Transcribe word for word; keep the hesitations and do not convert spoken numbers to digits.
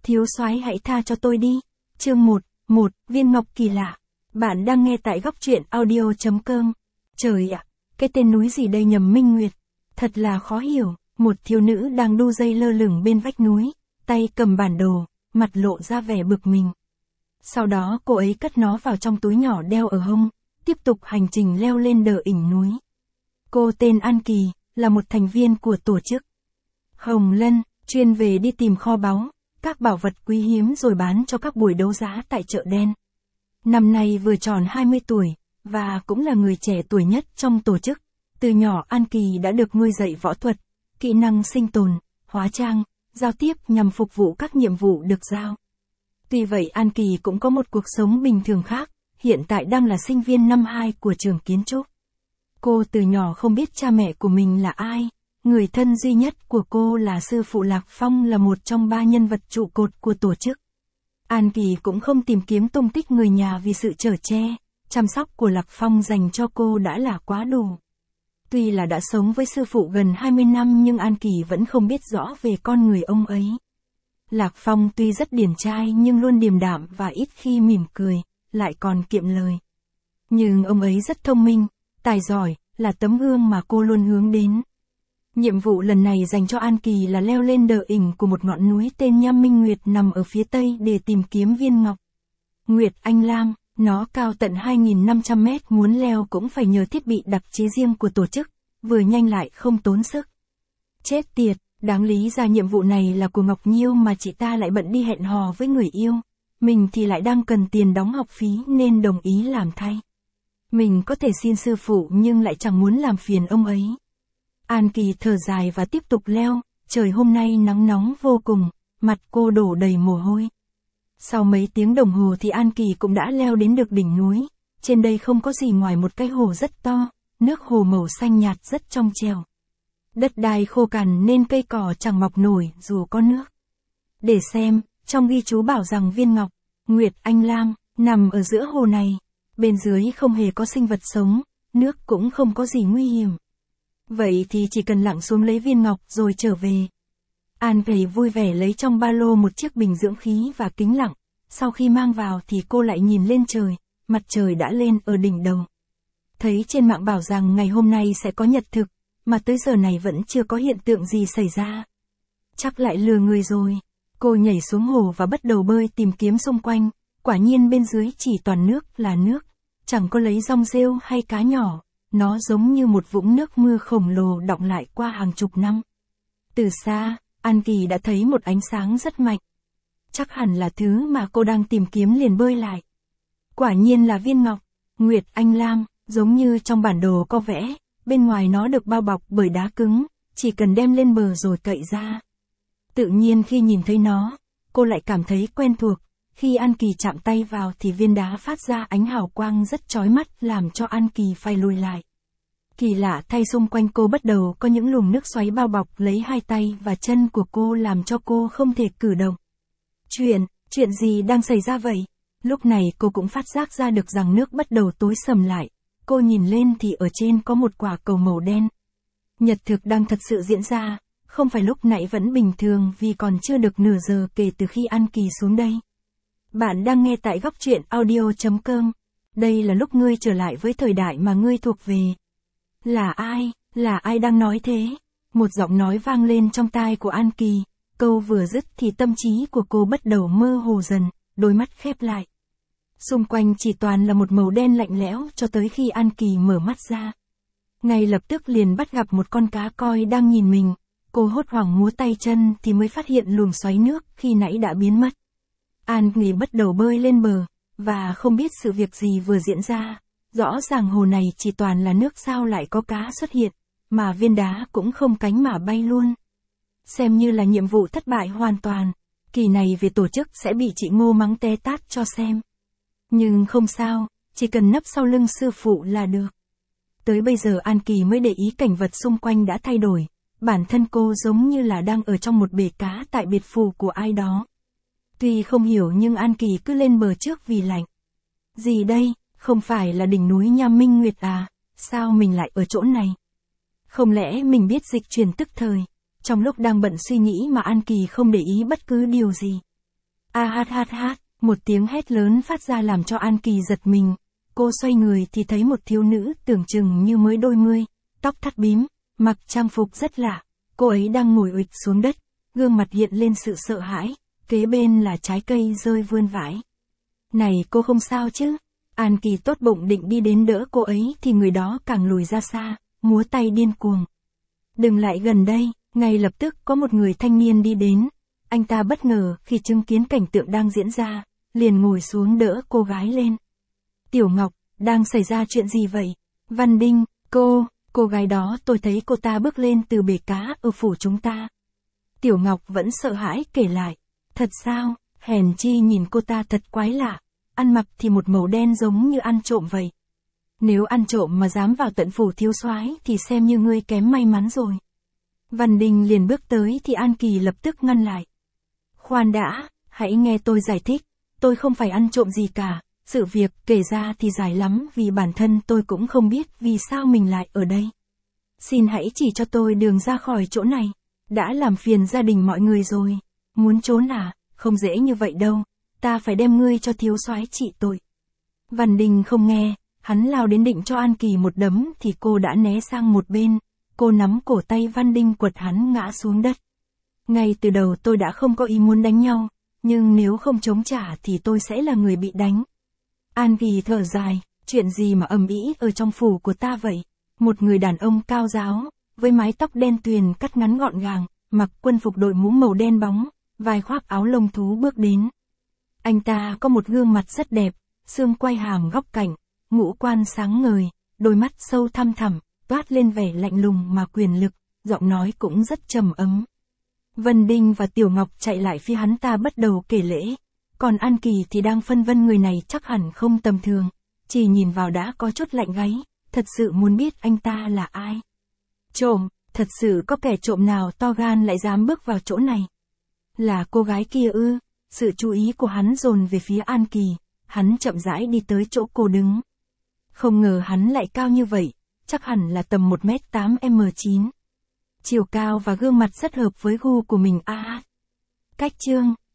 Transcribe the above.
Thiếu soái hãy tha cho tôi đi. Chương một, một, viên ngọc kỳ lạ. Bạn đang nghe tại góc truyện audio chấm com. Trời ạ, cái tên núi gì đây nhầm Minh Nguyệt. Thật là khó hiểu, một thiếu nữ đang đu dây lơ lửng bên vách núi, tay cầm bản đồ, mặt lộ ra vẻ bực mình. Sau đó cô ấy cất nó vào trong túi nhỏ đeo ở hông, tiếp tục hành trình leo lên đờ ỉnh núi. Cô tên An Kỳ, là một thành viên của tổ chức Hồng Lân, chuyên về đi tìm kho báu, các bảo vật quý hiếm rồi bán cho các buổi đấu giá tại chợ đen. Năm nay vừa tròn hai mươi tuổi, và cũng là người trẻ tuổi nhất trong tổ chức. Từ nhỏ An Kỳ đã được nuôi dạy võ thuật, kỹ năng sinh tồn, hóa trang, giao tiếp nhằm phục vụ các nhiệm vụ được giao. Tuy vậy An Kỳ cũng có một cuộc sống bình thường khác, hiện tại đang là sinh viên năm hai của trường kiến trúc. Cô từ nhỏ không biết cha mẹ của mình là ai, người thân duy nhất của cô là sư phụ Lạc Phong, là một trong ba nhân vật trụ cột của tổ chức. An Kỳ cũng không tìm kiếm tung tích người nhà vì sự chở che, chăm sóc của Lạc Phong dành cho cô đã là quá đủ. Tuy là đã sống với sư phụ gần hai mươi năm nhưng An Kỳ vẫn không biết rõ về con người ông ấy. Lạc Phong tuy rất điển trai nhưng luôn điềm đạm và ít khi mỉm cười, lại còn kiệm lời. Nhưng ông ấy rất thông minh, tài giỏi, là tấm gương mà cô luôn hướng đến. Nhiệm vụ lần này dành cho An Kỳ là leo lên đờ ỉnh của một ngọn núi tên Nham Minh Nguyệt nằm ở phía tây để tìm kiếm viên ngọc Nguyệt Anh Lam. Nó cao tận hai nghìn năm trăm mét, muốn leo cũng phải nhờ thiết bị đặc chế riêng của tổ chức, vừa nhanh lại không tốn sức. Chết tiệt, đáng lý ra nhiệm vụ này là của Ngọc Nhiêu mà chị ta lại bận đi hẹn hò với người yêu. Mình thì lại đang cần tiền đóng học phí nên đồng ý làm thay. Mình có thể xin sư phụ nhưng lại chẳng muốn làm phiền ông ấy. An Kỳ thở dài và tiếp tục leo, trời hôm nay nắng nóng vô cùng, mặt cô đổ đầy mồ hôi. Sau mấy tiếng đồng hồ thì An Kỳ cũng đã leo đến được đỉnh núi, trên đây không có gì ngoài một cái hồ rất to, nước hồ màu xanh nhạt rất trong trẻo. Đất đai khô cằn nên cây cỏ chẳng mọc nổi dù có nước. Để xem, trong ghi chú bảo rằng viên ngọc Nguyệt Anh Lam nằm ở giữa hồ này, bên dưới không hề có sinh vật sống, nước cũng không có gì nguy hiểm. Vậy thì chỉ cần lặn xuống lấy viên ngọc rồi trở về. An Kỳ vui vẻ lấy trong ba lô một chiếc bình dưỡng khí và kính lặn, sau khi mang vào thì cô lại nhìn lên trời, mặt trời đã lên ở đỉnh đầu. Thấy trên mạng bảo rằng ngày hôm nay sẽ có nhật thực, mà tới giờ này vẫn chưa có hiện tượng gì xảy ra. Chắc lại lừa người rồi. Cô nhảy xuống hồ và bắt đầu bơi tìm kiếm xung quanh, quả nhiên bên dưới chỉ toàn nước là nước, chẳng có lấy rong rêu hay cá nhỏ, nó giống như một vũng nước mưa khổng lồ đọng lại qua hàng chục năm. Từ xa, An Kỳ đã thấy một ánh sáng rất mạnh. Chắc hẳn là thứ mà cô đang tìm kiếm, liền bơi lại. Quả nhiên là viên ngọc Nguyệt Anh Lam, giống như trong bản đồ có vẽ, bên ngoài nó được bao bọc bởi đá cứng, chỉ cần đem lên bờ rồi cậy ra. Tự nhiên khi nhìn thấy nó, cô lại cảm thấy quen thuộc, khi An Kỳ chạm tay vào thì viên đá phát ra ánh hào quang rất chói mắt làm cho An Kỳ phải lùi lại. Kỳ lạ thay, xung quanh cô bắt đầu có những luồng nước xoáy bao bọc lấy hai tay và chân của cô làm cho cô không thể cử động. Chuyện, chuyện gì đang xảy ra vậy? Lúc này cô cũng phát giác ra được rằng nước bắt đầu tối sầm lại. Cô nhìn lên thì ở trên có một quả cầu màu đen. Nhật thực đang thật sự diễn ra, không phải lúc nãy vẫn bình thường vì còn chưa được nửa giờ kể từ khi An Kỳ xuống đây. Bạn đang nghe tại góc truyện audio chấm com. Đây là lúc ngươi trở lại với thời đại mà ngươi thuộc về. Là ai, là ai đang nói thế? Một giọng nói vang lên trong tai của An Kỳ, câu vừa dứt thì tâm trí của cô bắt đầu mơ hồ dần, đôi mắt khép lại. Xung quanh chỉ toàn là một màu đen lạnh lẽo cho tới khi An Kỳ mở mắt ra. Ngay lập tức liền bắt gặp một con cá koi đang nhìn mình, cô hốt hoảng múa tay chân thì mới phát hiện luồng xoáy nước khi nãy đã biến mất. An Kỳ bắt đầu bơi lên bờ, và không biết sự việc gì vừa diễn ra. Rõ ràng hồ này chỉ toàn là nước, sao lại có cá xuất hiện, mà viên đá cũng không cánh mà bay luôn. Xem như là nhiệm vụ thất bại hoàn toàn, kỳ này về tổ chức sẽ bị chị Ngô mắng té tát cho xem. Nhưng không sao, chỉ cần nấp sau lưng sư phụ là được. Tới bây giờ An Kỳ mới để ý cảnh vật xung quanh đã thay đổi, bản thân cô giống như là đang ở trong một bể cá tại biệt phủ của ai đó. Tuy không hiểu nhưng An Kỳ cứ lên bờ trước vì lạnh. Gì đây? Không phải là đỉnh núi Nham Minh Nguyệt à? Sao mình lại ở chỗ này? Không lẽ mình biết dịch chuyển tức thời? Trong lúc đang bận suy nghĩ mà An Kỳ không để ý bất cứ điều gì. A hát hát hát, một tiếng hét lớn phát ra làm cho An Kỳ giật mình. Cô xoay người thì thấy một thiếu nữ tưởng chừng như mới đôi mươi, tóc thắt bím, mặc trang phục rất lạ. Cô ấy đang ngồi ụp xuống đất, gương mặt hiện lên sự sợ hãi, kế bên là trái cây rơi vươn vãi. Này cô không sao chứ? An Kỳ tốt bụng định đi đến đỡ cô ấy thì người đó càng lùi ra xa, múa tay điên cuồng. Đừng lại gần đây, ngay lập tức có một người thanh niên đi đến. Anh ta bất ngờ khi chứng kiến cảnh tượng đang diễn ra, liền ngồi xuống đỡ cô gái lên. Tiểu Ngọc, đang xảy ra chuyện gì vậy? Văn Đinh, cô, cô gái đó tôi thấy cô ta bước lên từ bể cá ở phủ chúng ta. Tiểu Ngọc vẫn sợ hãi kể lại. Thật sao? Hèn chi nhìn cô ta thật quái lạ. Ăn mặc thì một màu đen giống như ăn trộm vậy. Nếu ăn trộm mà dám vào tận phủ thiếu soái thì xem như ngươi kém may mắn rồi. Văn Đình liền bước tới thì An Kỳ lập tức ngăn lại. Khoan đã, hãy nghe tôi giải thích. Tôi không phải ăn trộm gì cả. Sự việc kể ra thì dài lắm vì bản thân tôi cũng không biết vì sao mình lại ở đây. Xin hãy chỉ cho tôi đường ra khỏi chỗ này. Đã làm phiền gia đình mọi người rồi. Muốn trốn à? Không dễ như vậy đâu. Ta phải đem ngươi cho thiếu soái trị tội. Văn Đình không nghe, hắn lao đến định cho An Kỳ một đấm thì cô đã né sang một bên. Cô nắm cổ tay Văn Đình quật hắn ngã xuống đất. Ngay từ đầu tôi đã không có ý muốn đánh nhau, nhưng nếu không chống trả thì tôi sẽ là người bị đánh. An Kỳ thở dài, chuyện gì mà ầm ĩ ở trong phủ của ta vậy? Một người đàn ông cao ráo, với mái tóc đen tuyền cắt ngắn gọn gàng, mặc quân phục đội mũ màu đen bóng, vai khoác áo lông thú bước đến. Anh ta có một gương mặt rất đẹp, xương quai hàm góc cạnh, ngũ quan sáng ngời, đôi mắt sâu thăm thẳm, toát lên vẻ lạnh lùng mà quyền lực, giọng nói cũng rất trầm ấm. Vân Đinh và Tiểu Ngọc chạy lại phía hắn ta bắt đầu kể lễ, còn An Kỳ thì đang phân vân người này chắc hẳn không tầm thường, chỉ nhìn vào đã có chút lạnh gáy, thật sự muốn biết anh ta là ai. Trộm, thật sự có kẻ trộm nào to gan lại dám bước vào chỗ này? Là cô gái kia ư? Sự chú ý của hắn dồn về phía An Kỳ, hắn chậm rãi đi tới chỗ cô đứng. Không ngờ hắn lại cao như vậy, chắc hẳn là tầm một mét tám M chín. Chiều cao và gương mặt rất hợp với gu của mình a. À, cách chương